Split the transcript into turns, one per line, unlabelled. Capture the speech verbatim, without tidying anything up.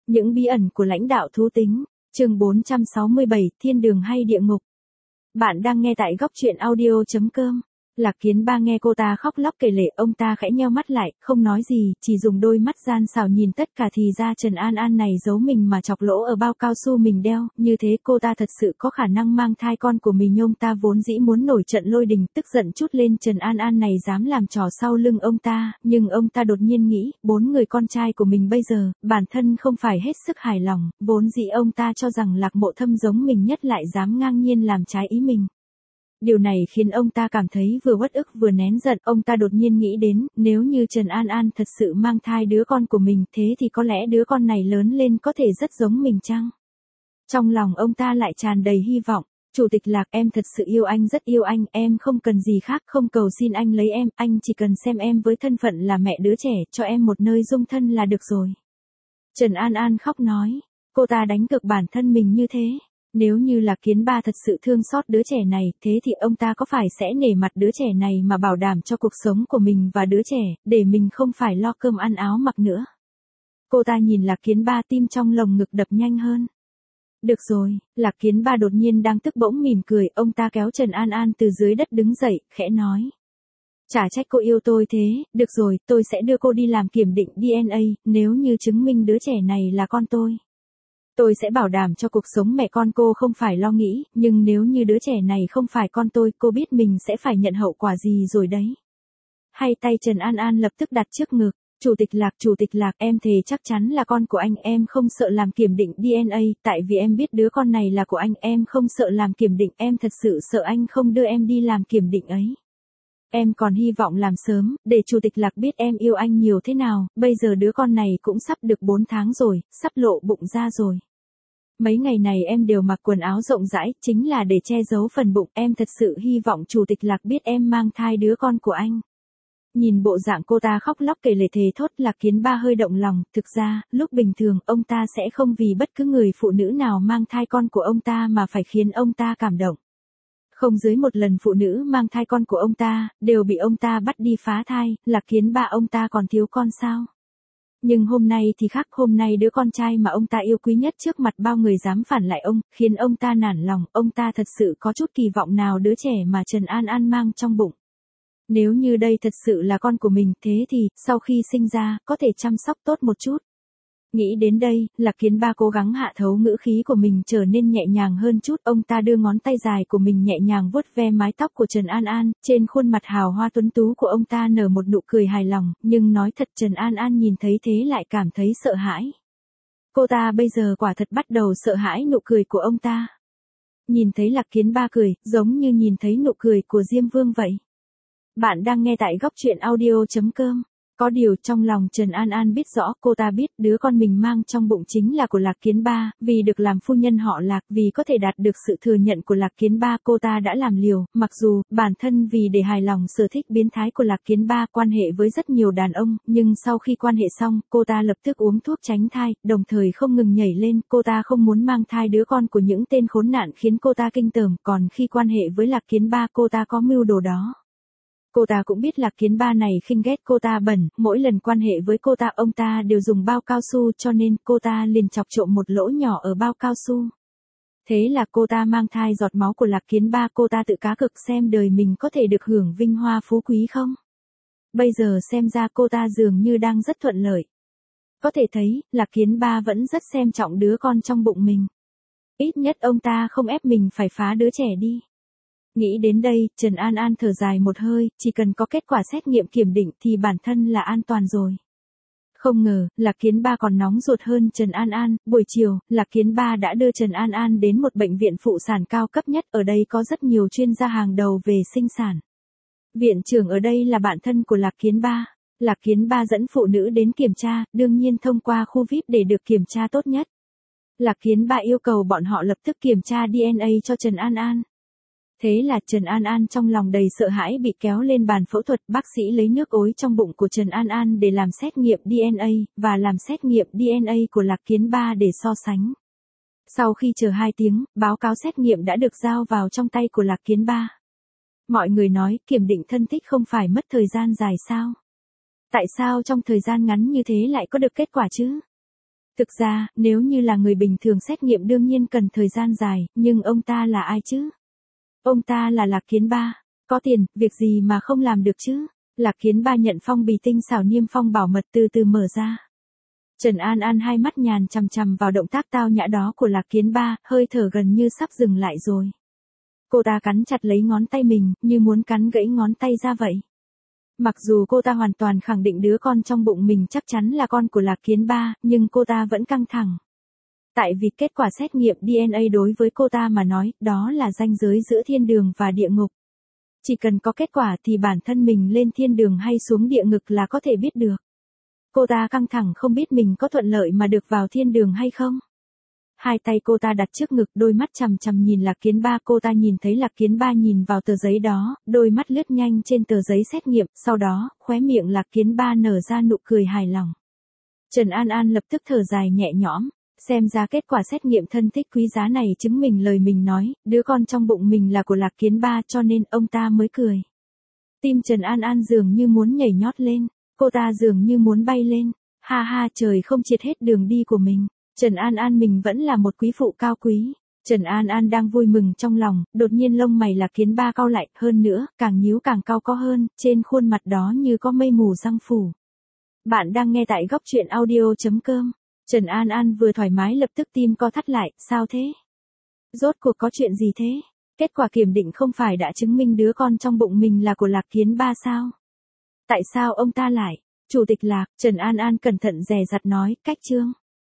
Những bí ẩn của lãnh đạo thú tính, chương bốn trăm sáu mươi bảy, thiên đường hay địa ngục. Bạn đang nghe tại góc truyện audio.com. Lạc Kiến Ba nghe cô ta khóc lóc kể lể, ông ta khẽ nheo mắt lại, không nói gì, chỉ dùng đôi mắt gian xảo nhìn tất cả thì ra Trần An An này giấu mình mà chọc lỗ ở bao cao su mình đeo, như thế cô ta thật sự có khả năng mang thai con của mình. Ông ta vốn dĩ muốn nổi trận lôi đình, tức giận chút lên Trần An An này dám làm trò sau lưng ông ta, nhưng ông ta đột nhiên nghĩ, bốn người con trai của mình bây giờ, bản thân không phải hết sức hài lòng, vốn dĩ ông ta cho rằng Lạc Mộ Thâm giống mình nhất lại dám ngang nhiên làm trái ý mình. Điều này khiến ông ta cảm thấy vừa uất ức vừa nén giận, ông ta đột nhiên nghĩ đến, nếu như Trần An An thật sự mang thai đứa con của mình, thế thì có lẽ đứa con này lớn lên có thể rất giống mình chăng? Trong lòng ông ta lại tràn đầy hy vọng, Chủ tịch Lạc, em thật sự yêu anh, rất yêu anh, em không cần gì khác, không cầu xin anh lấy em, anh chỉ cần xem em với thân phận là mẹ đứa trẻ, cho em một nơi dung thân là được rồi. Trần An An khóc nói, cô ta đánh cược bản thân mình như thế. Nếu như Lạc Kiến Ba thật sự thương xót đứa trẻ này, thế thì ông ta có phải sẽ nể mặt đứa trẻ này mà bảo đảm cho cuộc sống của mình và đứa trẻ, để mình không phải lo cơm ăn áo mặc nữa. Cô ta nhìn Lạc Kiến Ba, tim trong lồng ngực đập nhanh hơn. Được rồi, Lạc Kiến Ba đột nhiên đang tức bỗng mỉm cười, ông ta kéo Trần An An từ dưới đất đứng dậy, khẽ nói. Chả trách cô yêu tôi thế, được rồi, tôi sẽ đưa cô đi làm kiểm định đê en a, nếu như chứng minh đứa trẻ này là con tôi. Tôi sẽ bảo đảm cho cuộc sống mẹ con cô không phải lo nghĩ, nhưng nếu như đứa trẻ này không phải con tôi, cô biết mình sẽ phải nhận hậu quả gì rồi đấy. Hai tay Trần An An lập tức đặt trước ngực, Chủ tịch Lạc, Chủ tịch Lạc, em thề chắc chắn là con của anh, em không sợ làm kiểm định đê en a, tại vì em biết đứa con này là của anh, em không sợ làm kiểm định, em thật sự sợ anh không đưa em đi làm kiểm định ấy. Em còn hy vọng làm sớm, để Chủ tịch Lạc biết em yêu anh nhiều thế nào, bây giờ đứa con này cũng sắp được bốn tháng rồi, sắp lộ bụng ra rồi. Mấy ngày này em đều mặc quần áo rộng rãi, chính là để che giấu phần bụng, em thật sự hy vọng Chủ tịch Lạc biết em mang thai đứa con của anh. Nhìn bộ dạng cô ta khóc lóc kể lể thề thốt, Lạc Kiến Ba hơi động lòng, thực ra, lúc bình thường, ông ta sẽ không vì bất cứ người phụ nữ nào mang thai con của ông ta mà phải khiến ông ta cảm động. Không dưới một lần phụ nữ mang thai con của ông ta, đều bị ông ta bắt đi phá thai, Lạc Kiến Ba ông ta còn thiếu con sao? Nhưng hôm nay thì khác, hôm nay đứa con trai mà ông ta yêu quý nhất trước mặt bao người dám phản lại ông, khiến ông ta nản lòng, ông ta thật sự có chút kỳ vọng nào đứa trẻ mà Trần An An mang trong bụng. Nếu như đây thật sự là con của mình, thế thì, sau khi sinh ra, có thể chăm sóc tốt một chút. Nghĩ đến đây, Lạc Kiến Ba cố gắng hạ thấu ngữ khí của mình trở nên nhẹ nhàng hơn chút, ông ta đưa ngón tay dài của mình nhẹ nhàng vuốt ve mái tóc của Trần An An, trên khuôn mặt hào hoa tuấn tú của ông ta nở một nụ cười hài lòng, nhưng nói thật Trần An An nhìn thấy thế lại cảm thấy sợ hãi. Cô ta bây giờ quả thật bắt đầu sợ hãi nụ cười của ông ta. Nhìn thấy Lạc Kiến Ba cười, giống như nhìn thấy nụ cười của Diêm Vương vậy. Bạn đang nghe tại góc truyện audio.com. Có điều trong lòng Trần An An biết rõ, cô ta biết đứa con mình mang trong bụng chính là của Lạc Kiến Ba, vì được làm phu nhân họ Lạc, vì có thể đạt được sự thừa nhận của Lạc Kiến Ba, cô ta đã làm liều, mặc dù, bản thân vì để hài lòng sở thích biến thái của Lạc Kiến Ba quan hệ với rất nhiều đàn ông, nhưng sau khi quan hệ xong, cô ta lập tức uống thuốc tránh thai, đồng thời không ngừng nhảy lên, cô ta không muốn mang thai đứa con của những tên khốn nạn khiến cô ta kinh tởm, còn khi quan hệ với Lạc Kiến Ba cô ta có mưu đồ đó. Cô ta cũng biết Lạc Kiến Ba này khinh ghét cô ta bẩn, mỗi lần quan hệ với cô ta ông ta đều dùng bao cao su, cho nên cô ta liền chọc trộm một lỗ nhỏ ở bao cao su. Thế là cô ta mang thai giọt máu của Lạc Kiến Ba, cô ta tự cá cược xem đời mình có thể được hưởng vinh hoa phú quý không. Bây giờ xem ra cô ta dường như đang rất thuận lợi. Có thể thấy, Lạc Kiến Ba vẫn rất xem trọng đứa con trong bụng mình. Ít nhất ông ta không ép mình phải phá đứa trẻ đi. Nghĩ đến đây, Trần An An thở dài một hơi, chỉ cần có kết quả xét nghiệm kiểm định thì bản thân là an toàn rồi. Không ngờ, Lạc Kiến Ba còn nóng ruột hơn Trần An An, buổi chiều, Lạc Kiến Ba đã đưa Trần An An đến một bệnh viện phụ sản cao cấp nhất, ở đây có rất nhiều chuyên gia hàng đầu về sinh sản. Viện trưởng ở đây là bạn thân của Lạc Kiến Ba. Lạc Kiến Ba dẫn phụ nữ đến kiểm tra, đương nhiên thông qua khu vi ai pi để được kiểm tra tốt nhất. Lạc Kiến Ba yêu cầu bọn họ lập tức kiểm tra đê en a cho Trần An An. Thế là Trần An An trong lòng đầy sợ hãi bị kéo lên bàn phẫu thuật, bác sĩ lấy nước ối trong bụng của Trần An An để làm xét nghiệm đê en a, và làm xét nghiệm đê en a của Lạc Kiến Ba để so sánh. Sau khi chờ hai tiếng, báo cáo xét nghiệm đã được giao vào trong tay của Lạc Kiến Ba. Mọi người nói, kiểm định thân tích không phải mất thời gian dài sao? Tại sao trong thời gian ngắn như thế lại có được kết quả chứ? Thực ra, nếu như là người bình thường xét nghiệm đương nhiên cần thời gian dài, nhưng ông ta là ai chứ? Ông ta là Lạc Kiến Ba. Có tiền, việc gì mà không làm được chứ? Lạc Kiến Ba nhận phong bì tinh xảo niêm phong bảo mật từ từ mở ra. Trần An An hai mắt nhàn chằm chằm vào động tác tao nhã đó của Lạc Kiến Ba, hơi thở gần như sắp dừng lại rồi. Cô ta cắn chặt lấy ngón tay mình, như muốn cắn gãy ngón tay ra vậy. Mặc dù cô ta hoàn toàn khẳng định đứa con trong bụng mình chắc chắn là con của Lạc Kiến Ba, nhưng cô ta vẫn căng thẳng. Tại vì kết quả xét nghiệm đê en a đối với cô ta mà nói, đó là ranh giới giữa thiên đường và địa ngục. Chỉ cần có kết quả thì bản thân mình lên thiên đường hay xuống địa ngục là có thể biết được. Cô ta căng thẳng không biết mình có thuận lợi mà được vào thiên đường hay không. Hai tay cô ta đặt trước ngực, đôi mắt chằm chằm nhìn Lạc Kiến Ba. Cô ta nhìn thấy Lạc Kiến Ba nhìn vào tờ giấy đó, đôi mắt lướt nhanh trên tờ giấy xét nghiệm, sau đó, khóe miệng Lạc Kiến Ba nở ra nụ cười hài lòng. Trần An An lập tức thở dài nhẹ nhõm, xem ra kết quả xét nghiệm thân thích quý giá này chứng minh lời mình nói, đứa con trong bụng mình là của Lạc Kiến Ba cho nên ông ta mới cười. Tim Trần An An dường như muốn nhảy nhót lên, cô ta dường như muốn bay lên, ha ha trời không triệt hết đường đi của mình. Trần An An mình vẫn là một quý phụ cao quý. Trần An An đang vui mừng trong lòng, đột nhiên lông mày Lạc Kiến Ba cau lại, hơn nữa, càng nhíu càng cau có hơn, trên khuôn mặt đó như có mây mù giăng phủ. Bạn đang nghe tại góc truyện audio chấm com. Trần An An vừa thoải mái lập tức tim co thắt lại, sao thế? Rốt cuộc có chuyện gì thế? Kết quả kiểm định không phải đã chứng minh đứa con trong bụng mình là của Lạc Kiến Ba sao? Tại sao ông ta lại? Chủ tịch Lạc, Trần An An cẩn thận dè dặt nói, cách chương.